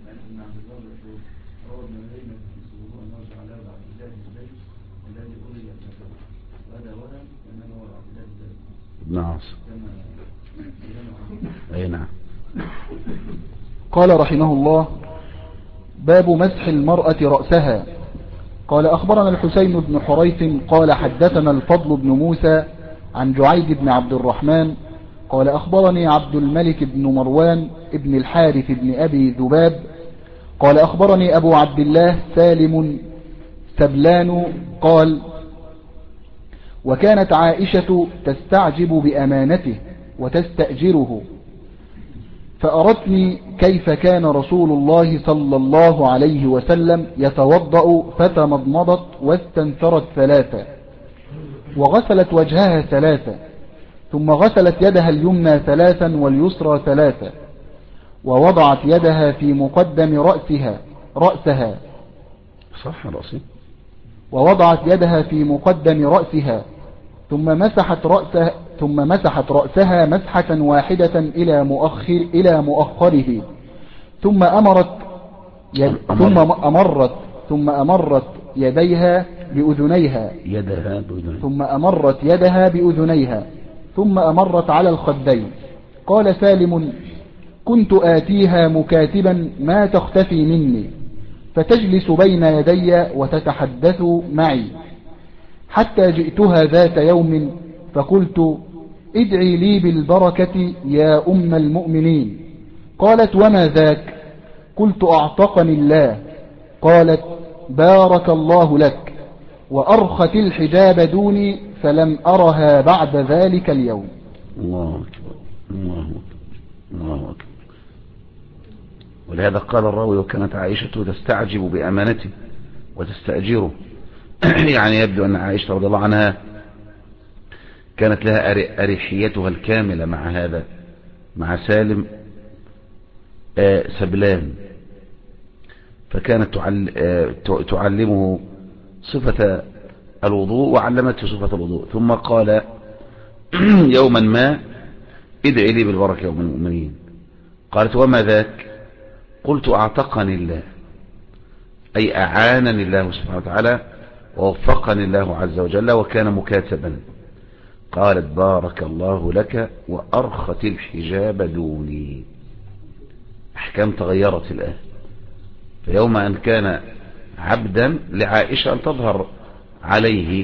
ابن عاصم. اي نعم. قال رحمه الله: باب مسح المرأة رأسها. قال أخبرنا الحسين بن حريث قال حدثنا الفضل بن موسى عن جعيد بن عبد الرحمن قال أخبرني عبد الملك بن مروان ابن الحارث بن أبي ذباب قال أخبرني أبو عبد الله سالم سبلان قال: وكانت عائشة تستعجب بأمانته وتستأجره، فأردتني كيف كان رسول الله صلى الله عليه وسلم يتوضأ، فتمضمضت واستنثرت ثلاثة، وغسلت وجهها ثلاثة، ثم غسلت يدها اليمنى ثلاثا واليسرى ثلاثة، ووضعت يدها في مقدم رأسها صح رأسي، ووضعت يدها في مقدم رأسها، ثم مسحت رأسها مسحة واحدة إلى مؤخره، ثم أمرت يديها بأذنيها، ثم أمرت على الخدين. قال سالم: كنت آتيها مكاتبا ما تختفي مني، فتجلس بين يدي وتتحدث معي، حتى جئتها ذات يوم فقلت: ادعي لي بالبركة يا أم المؤمنين. قالت: وما ذاك؟ قلت: أعتقني الله. قالت: بارك الله لك، وأرخت الحجاب دوني، فلم أرها بعد ذلك اليوم. الله أكبر الله أكبر الله أكبر. ولهذا قال الراوي: وكانت عائشة تستعجب بأمانته وتستأجره. يعني يبدو أن عائشة رضي الله عنها كانت لها أريحيتها الكاملة مع هذا، مع سالم سبلان، فكانت تعلمه صفة الوضوء وعلمته صفة الوضوء. ثم قال يوما ما: ادعي لي بالبركة يا أم المؤمنين. قالت: وما ذاك؟ قلت: أعتقني الله، أي أعانني الله سبحانه وتعالى ووفقني الله عز وجل وكان مكاتبا. قالت: بارك الله لك، وأرخت الحجاب دوني. أحكام تغيرت الآن. فيوم أن كان عبدا لعائشة أن تظهر عليه.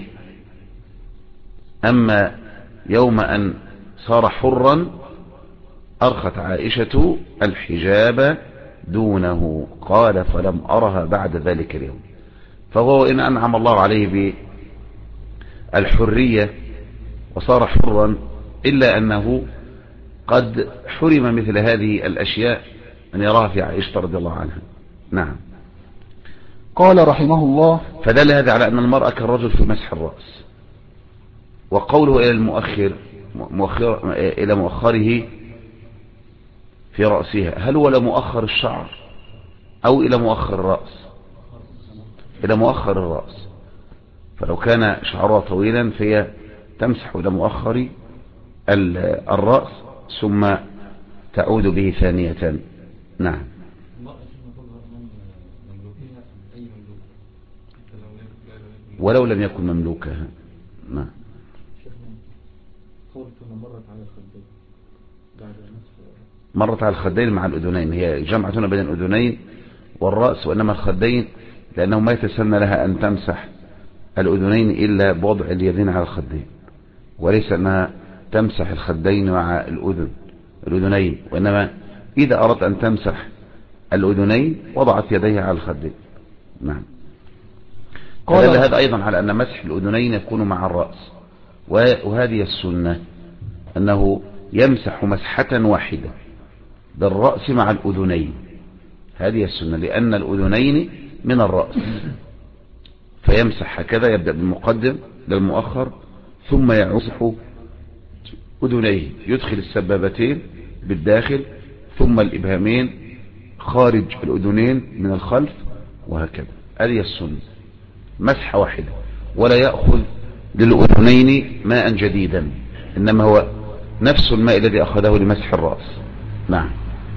أما يوم أن صار حرا أرخت عائشة الحجاب دونه، قال فلم أرها بعد ذلك اليوم. فهو إن أنعم الله عليه بالحرية وصار حرا، إلا أنه قد حرم مثل هذه الأشياء أن يراها في عائشة رضي الله عنها. نعم. قال رحمه الله: فدل هذا على أن المرأة كالرجل في مسح الرأس. وقوله إلى المؤخر إلى مؤخره في رأسها، هل هو لمؤخر الشعر أو إلى مؤخر الرأس؟ إلى مؤخر الرأس. فلو كان شعرها طويلا فهي تمسح إلى مؤخر الرأس ثم تعود به ثانية. نعم. ولو لم يكن مملوكها. نعم. مرت على الخدين مع الأذنين، هي جمعة هنا بين الأذنين والرأس، وإنما الخدين لأنه ما يتسنى لها أن تمسح الأذنين إلا بوضع اليدين على الخدين، وليس أنها تمسح الخدين مع الأذنين، وإنما إذا أردت أن تمسح الأذنين وضعت يديها على الخدين. نعم. قال هذا أيضا على أن مسح الأذنين يكون مع الرأس، وهذه السنة أنه يمسح مسحة واحدة بالرأس مع الأذنين. هذه السنة لأن الأذنين من الرأس، فيمسح هكذا، يبدأ بالمقدم للمؤخر ثم يمسح أذنيه، يدخل السبابتين بالداخل ثم الإبهامين خارج الأذنين من الخلف، وهكذا. هذه السنة مسحة واحدة، ولا يأخذ للأذنين ماء جديدا، إنما هو نفس الماء الذي أخذه لمسح الرأس. نعم.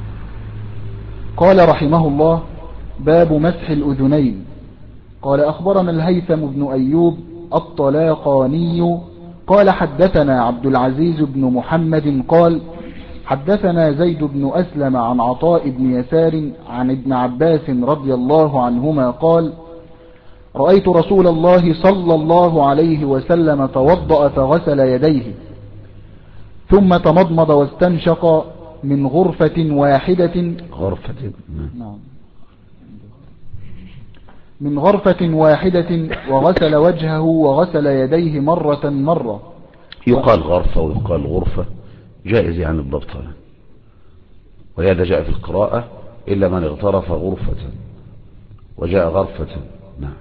قال رحمه الله: باب مسح الأذنين. قال أخبرنا الهيثم بن أيوب الطلاقاني قال حدثنا عبد العزيز بن محمد قال حدثنا زيد بن أسلم عن عطاء بن يسار عن ابن عباس رضي الله عنهما قال: رأيت رسول الله صلى الله عليه وسلم توضأ فغسل يديه ثم تمضمض واستنشق من غرفة واحدة وغسل وجهه وغسل يديه مرة. يقال غرفة ويقال غرفة، جائز يعني الضبط، وهذا جاء في القراءة إلا من اغترف غرفة، وجاء غرفة. نعم.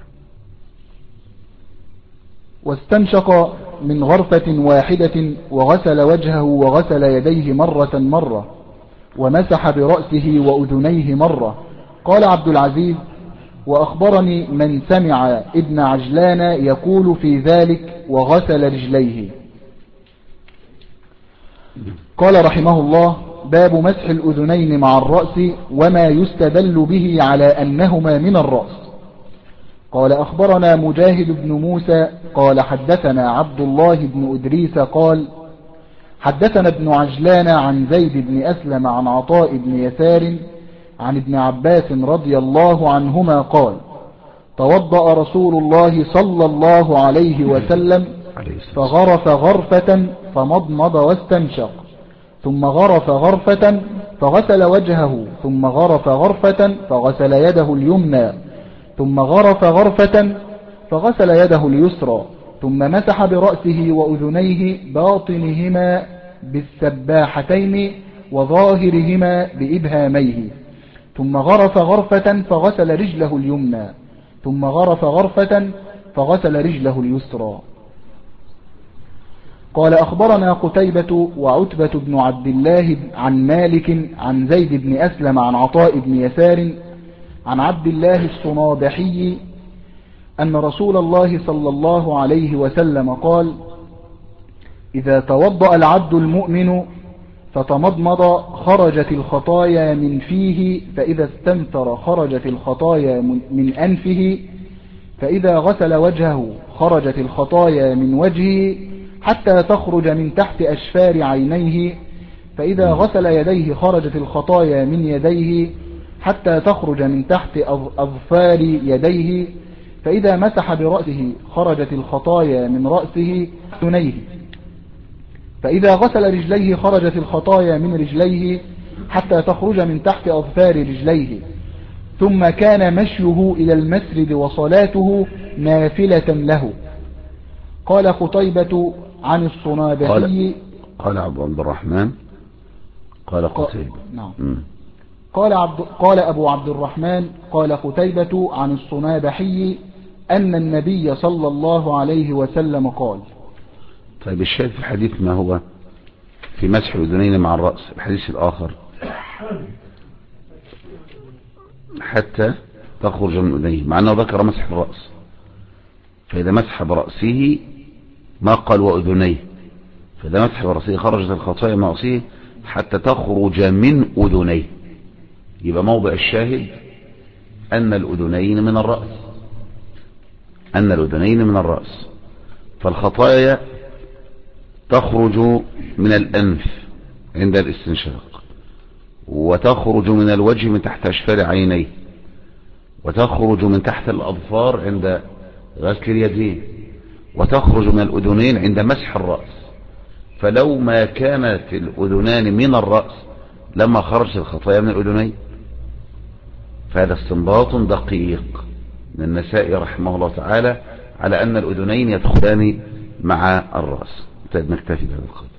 واستنشق من غرفة واحدة وغسل وجهه وغسل يديه مرة ومسح برأسه وأذنيه مرة. قال عبد العزيز: وأخبرني من سمع ابن عجلان يقول في ذلك وغسل رجليه. قال رحمه الله: باب مسح الأذنين مع الرأس وما يستدل به على أنهما من الرأس. قال أخبرنا مجاهد بن موسى قال حدثنا عبد الله بن أدريس قال حدثنا ابن عجلان عن زيد بن أسلم عن عطاء بن يسار عن ابن عباس رضي الله عنهما قال: توضأ رسول الله صلى الله عليه وسلم فغرف غرفة فمضمض واستنشق، ثم غرف غرفة فغسل وجهه، ثم غرف غرفة فغسل يده اليمنى، ثم غرف غرفة فغسل يده اليسرى، ثم مسح برأسه وأذنيه باطنهما بالسباحتين وظاهرهما بإبهاميه، ثم غرف غرفة فغسل رجله اليمنى، ثم غرف غرفة فغسل رجله اليسرى. قال أخبرنا قتيبة وعتبة بن عبد الله عن مالك عن زيد بن أسلم عن عطاء بن يسار عن عبد الله الصنابحي أن رسول الله صلى الله عليه وسلم قال: إذا توضأ العبد المؤمن فتمضمض خرجت الخطايا من فيه، فإذا استنثر خرجت الخطايا من أنفه، فإذا غسل وجهه خرجت الخطايا من وجهه حتى تخرج من تحت أشفار عينيه، فإذا غسل يديه خرجت الخطايا من يديه حتى تخرج من تحت أظفار يديه، فإذا مسح برأسه خرجت الخطايا من رأسه ثنيه، فإذا غسل رجليه خرجت الخطايا من رجليه حتى تخرج من تحت أظفار رجليه، ثم كان مشيه إلى المسجد وصلاته نافلة له. قال قتيبة عن الصنابحي قال عبد الرحمن قال قتيبة نعم. قال أبو عبد الرحمن قال قتيبة عن الصنابحي أن النبي صلى الله عليه وسلم قال. طيب الشاهد في الحديث ما هو؟ في مسح الأذنين مع الرأس. الحديث الآخر حتى تخرج من أذنيه، مع أنه ذكر مسح الرأس، فإذا مسح برأسه ما قال وأذنيه، فإذا مسح برأسه خرجت الخطايا من رأسه حتى تخرج من أذنيه. يبقى موضع الشاهد أن الأذنين من الرأس، أن الأذنين من الرأس، فالخطايا تخرج من الأنف عند الاستنشاق، وتخرج من الوجه من تحت أشفار عينيه، وتخرج من تحت الأظفار عند غسل اليدين، وتخرج من الأذنين عند مسح الرأس. فلو ما كانت الأذنان من الرأس لما خرجت الخطايا من الأذنين. فهذا استنباط دقيق من النسائي رحمه الله تعالى على أن الأذنين يدخلان مع الرأس. طيب نكتفي بهذا القدر.